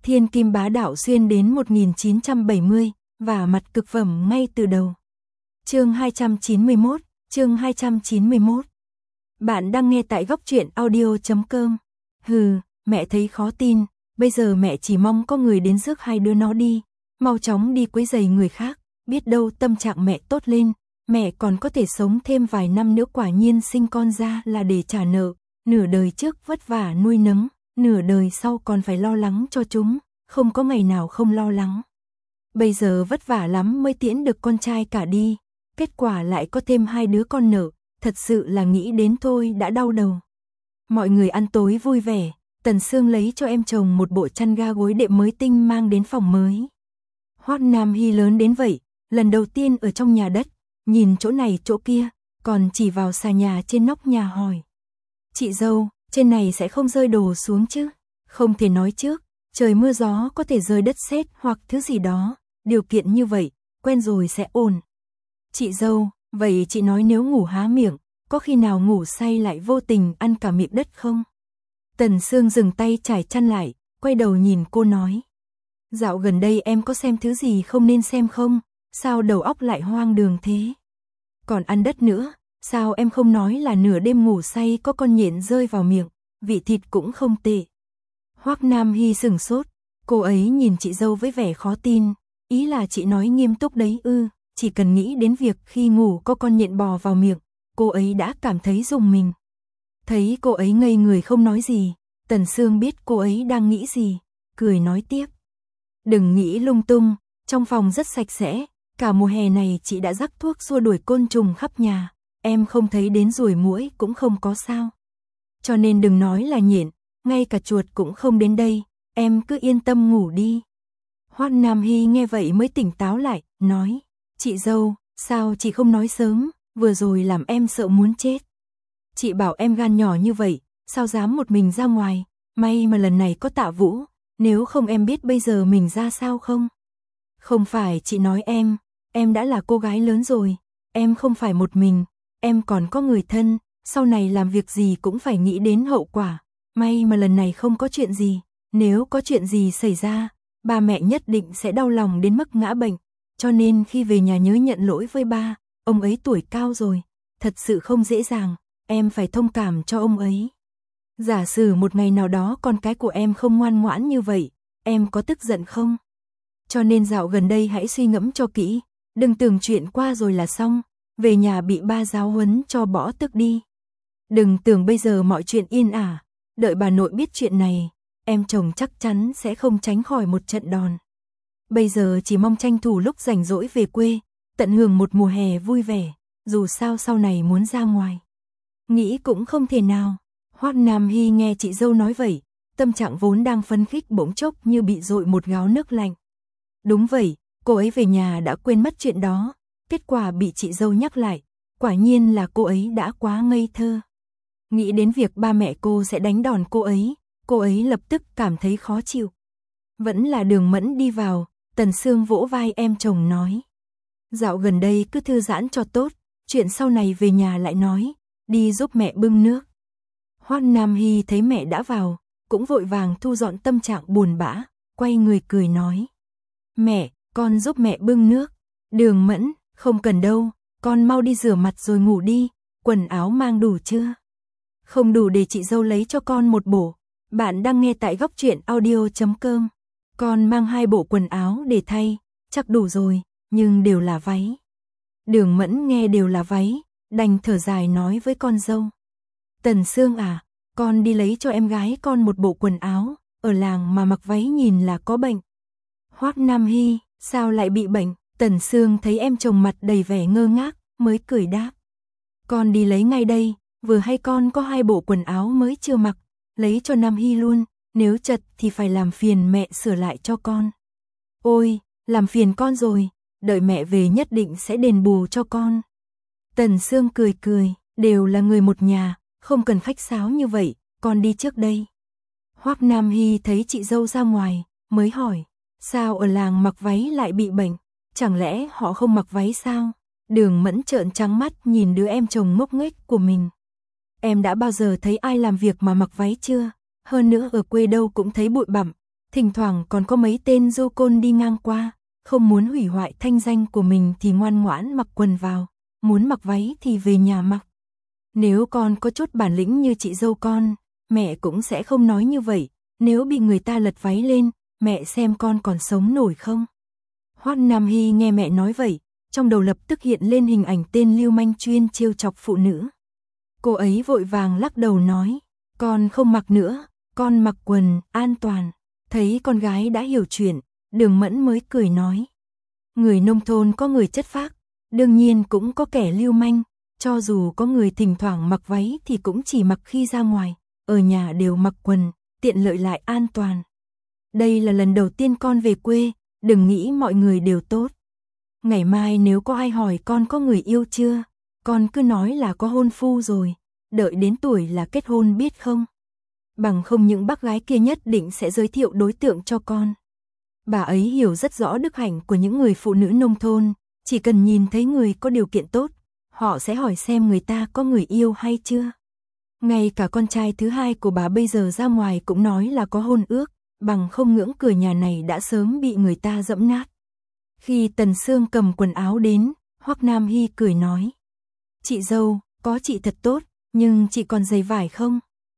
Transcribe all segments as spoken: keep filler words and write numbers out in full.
Thiên kim bá đạo xuyên đến một nghìn chín trăm bảy mươi, và mặt cực phẩm ngay từ đầu. Chương hai trăm chín mươi mốt, chương hai trăm chín mươi mốt. Bạn đang nghe tại góc truyện audio chấm com. Hừ, mẹ thấy khó tin, bây giờ mẹ chỉ mong có người đến rước hai đứa nó đi, mau chóng đi quấy rầy người khác, biết đâu tâm trạng mẹ tốt lên, mẹ còn có thể sống thêm vài năm nữa. Quả nhiên sinh con ra là để trả nợ, nửa đời trước vất vả nuôi nấng, nửa đời sau còn phải lo lắng cho chúng, không có ngày nào không lo lắng. Bây giờ vất vả lắm mới tiễn được con trai cả đi, kết quả lại có thêm hai đứa con nợ, thật sự là nghĩ đến thôi đã đau đầu. Mọi người ăn tối vui vẻ, Tần Sương lấy cho em chồng một bộ chăn ga gối đệm mới tinh mang đến phòng mới. Hoắc Nam Hy lớn đến vậy, lần đầu tiên ở trong nhà đất, nhìn chỗ này chỗ kia, còn chỉ vào xà nhà trên nóc nhà hỏi. Chị dâu, trên này sẽ không rơi đồ xuống chứ? Không thể nói trước, trời mưa gió có thể rơi đất sét hoặc thứ gì đó, điều kiện như vậy, quen rồi sẽ ổn. Chị dâu, vậy chị nói nếu ngủ há miệng, có khi nào ngủ say lại vô tình ăn cả miệng đất không? Tần Sương dừng tay trải chăn lại, quay đầu nhìn cô nói. Dạo gần đây em có xem thứ gì không nên xem không? Sao đầu óc lại hoang đường thế? Còn ăn đất nữa, sao em không nói là nửa đêm ngủ say có con nhện rơi vào miệng, vị thịt cũng không tệ. Hoắc Nam Hy sửng sốt, cô ấy nhìn chị dâu với vẻ khó tin, ý là chị nói nghiêm túc đấy ư? Chỉ cần nghĩ đến việc khi ngủ có con nhện bò vào miệng, cô ấy đã cảm thấy rùng mình. Thấy cô ấy ngây người không nói gì, Tần Sương biết cô ấy đang nghĩ gì, cười nói tiếp. Đừng nghĩ lung tung, trong phòng rất sạch sẽ, cả mùa hè này chị đã rắc thuốc xua đuổi côn trùng khắp nhà, em không thấy đến ruồi muỗi cũng không có sao. Cho nên đừng nói là nhện, ngay cả chuột cũng không đến đây, em cứ yên tâm ngủ đi. Hoắc Nam Hy nghe vậy mới tỉnh táo lại, nói. Chị dâu, sao chị không nói sớm, vừa rồi làm em sợ muốn chết. Chị bảo em gan nhỏ như vậy, sao dám một mình ra ngoài, may mà lần này có Tạ Vũ, nếu không em biết bây giờ mình ra sao không? Không phải chị nói em, em đã là cô gái lớn rồi, em không phải một mình, em còn có người thân, sau này làm việc gì cũng phải nghĩ đến hậu quả, may mà lần này không có chuyện gì, nếu có chuyện gì xảy ra, ba mẹ nhất định sẽ đau lòng đến mức ngã bệnh. Cho nên khi về nhà nhớ nhận lỗi với ba, ông ấy tuổi cao rồi, thật sự không dễ dàng, em phải thông cảm cho ông ấy. Giả sử một ngày nào đó con cái của em không ngoan ngoãn như vậy, em có tức giận không? Cho nên dạo gần đây hãy suy ngẫm cho kỹ, đừng tưởng chuyện qua rồi là xong, về nhà bị ba giáo huấn cho bỏ tức đi. Đừng tưởng bây giờ mọi chuyện yên ả, đợi bà nội biết chuyện này, em chồng chắc chắn sẽ không tránh khỏi một trận đòn. Bây giờ chỉ mong tranh thủ lúc rảnh rỗi về quê, tận hưởng một mùa hè vui vẻ, dù sao sau này muốn ra ngoài. Nghĩ cũng không thể nào. Hoắc Nam Hy nghe chị dâu nói vậy, tâm trạng vốn đang phấn khích bỗng chốc như bị dội một gáo nước lạnh. Đúng vậy, cô ấy về nhà đã quên mất chuyện đó, kết quả bị chị dâu nhắc lại, quả nhiên là cô ấy đã quá ngây thơ. Nghĩ đến việc ba mẹ cô sẽ đánh đòn cô ấy, cô ấy lập tức cảm thấy khó chịu. Vẫn là Đường Mẫn đi vào, Tần Sương vỗ vai em chồng nói. Dạo gần đây cứ thư giãn cho tốt, chuyện sau này về nhà lại nói, đi giúp mẹ bưng nước. Hoắc Nam Hy thấy mẹ đã vào, cũng vội vàng thu dọn tâm trạng buồn bã, quay người cười nói. Mẹ, con giúp mẹ bưng nước. Đường Mẫn, không cần đâu, con mau đi rửa mặt rồi ngủ đi, quần áo mang đủ chưa? Không đủ để chị dâu lấy cho con một bộ. Bạn đang nghe tại góc truyện audio chấm com. Con mang hai bộ quần áo để thay, chắc đủ rồi, nhưng đều là váy. Đường Mẫn nghe đều là váy, đành thở dài nói với con dâu. Tần Sương à, con đi lấy cho em gái con một bộ quần áo, ở làng mà mặc váy nhìn là có bệnh. Hoắc Nam Hy, sao lại bị bệnh? Tần Sương thấy em chồng mặt đầy vẻ ngơ ngác, mới cười đáp. Con đi lấy ngay đây, vừa hay con có hai bộ quần áo mới chưa mặc, lấy cho Nam Hy luôn. Nếu chật thì phải làm phiền mẹ sửa lại cho con. Ôi, làm phiền con rồi, đợi mẹ về nhất định sẽ đền bù cho con. Tần Sương cười cười, đều là người một nhà, không cần khách sáo như vậy, con đi trước đây. Hoắc Nam Hy thấy chị dâu ra ngoài, mới hỏi, sao ở làng mặc váy lại bị bệnh, chẳng lẽ họ không mặc váy sao? Đường Mẫn trợn trắng mắt nhìn đứa em chồng ngốc nghếch của mình. Em đã bao giờ thấy ai làm việc mà mặc váy chưa? Hơn nữa ở quê đâu cũng thấy bụi bặm, Thỉnh thoảng còn có mấy tên du côn đi ngang qua, không muốn hủy hoại thanh danh của mình thì ngoan ngoãn mặc quần vào, muốn mặc váy thì về nhà mặc. Nếu con có chút bản lĩnh như chị dâu con, mẹ cũng sẽ không nói như vậy, nếu bị người ta lật váy lên, mẹ xem con còn sống nổi không? Hoắc Nam Hy nghe mẹ nói vậy, trong đầu lập tức hiện lên hình ảnh tên lưu manh chuyên trêu chọc phụ nữ. Cô ấy vội vàng lắc đầu nói, con không mặc nữa, con mặc quần, an toàn. Thấy con gái đã hiểu chuyện, Đường Mẫn mới cười nói. Người nông thôn có người chất phác, đương nhiên cũng có kẻ lưu manh, cho dù có người thỉnh thoảng mặc váy thì cũng chỉ mặc khi ra ngoài, ở nhà đều mặc quần, tiện lợi lại an toàn. Đây là lần đầu tiên con về quê, đừng nghĩ mọi người đều tốt. Ngày mai nếu có ai hỏi con có người yêu chưa, con cứ nói là có hôn phu rồi, đợi đến tuổi là kết hôn biết không? Bằng không những bác gái kia nhất định sẽ giới thiệu đối tượng cho con. Bà ấy hiểu rất rõ đức hạnh của những người phụ nữ nông thôn, chỉ cần nhìn thấy người có điều kiện tốt, họ sẽ hỏi xem người ta có người yêu hay chưa. Ngay cả con trai thứ hai của bà bây giờ ra ngoài cũng nói là có hôn ước, bằng không ngưỡng cửa nhà này đã sớm bị người ta dẫm nát. Khi Tần Sương cầm quần áo đến, Hoắc Nam Hy cười nói. Chị dâu, có chị thật tốt, nhưng chị còn giày vải không?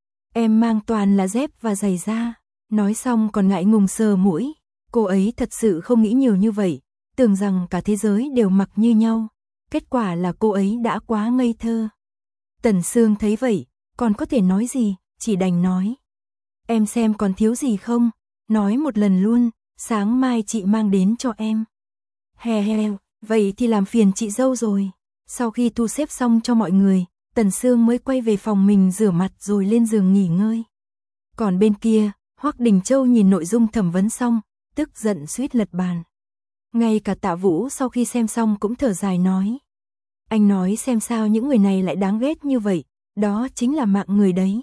Em mang toàn là dép và giày da. Nói xong còn ngại ngùng sờ mũi. Cô ấy thật sự không nghĩ nhiều như vậy, tưởng rằng cả thế giới đều mặc như nhau. Kết quả là cô ấy đã quá ngây thơ. Tần Sương thấy vậy, còn có thể nói gì, chỉ đành nói. Em xem còn thiếu gì không? Nói một lần luôn, sáng mai chị mang đến cho em. Hè hè, vậy thì làm phiền chị dâu rồi. Sau khi thu xếp xong cho mọi người, Tần Sương mới quay về phòng mình rửa mặt rồi lên giường nghỉ ngơi. Còn bên kia, Hoắc Đình Châu nhìn nội dung thẩm vấn xong, tức giận suýt lật bàn. Ngay cả Tạ Vũ sau khi xem xong cũng thở dài nói. Anh nói xem sao những người này lại đáng ghét như vậy, đó chính là mạng người đấy.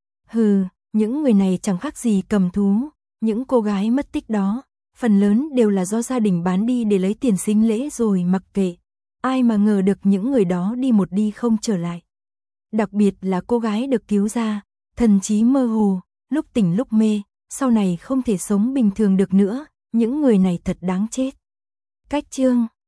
Hừ, những người này chẳng khác gì cầm thú, những cô gái mất tích đó, phần lớn đều là do gia đình bán đi để lấy tiền sính lễ rồi mặc kệ. Ai mà ngờ được những người đó đi một đi không trở lại. Đặc biệt là cô gái được cứu ra, thần trí mơ hồ, lúc tỉnh lúc mê, sau này không thể sống bình thường được nữa, những người này thật đáng chết. Cách chương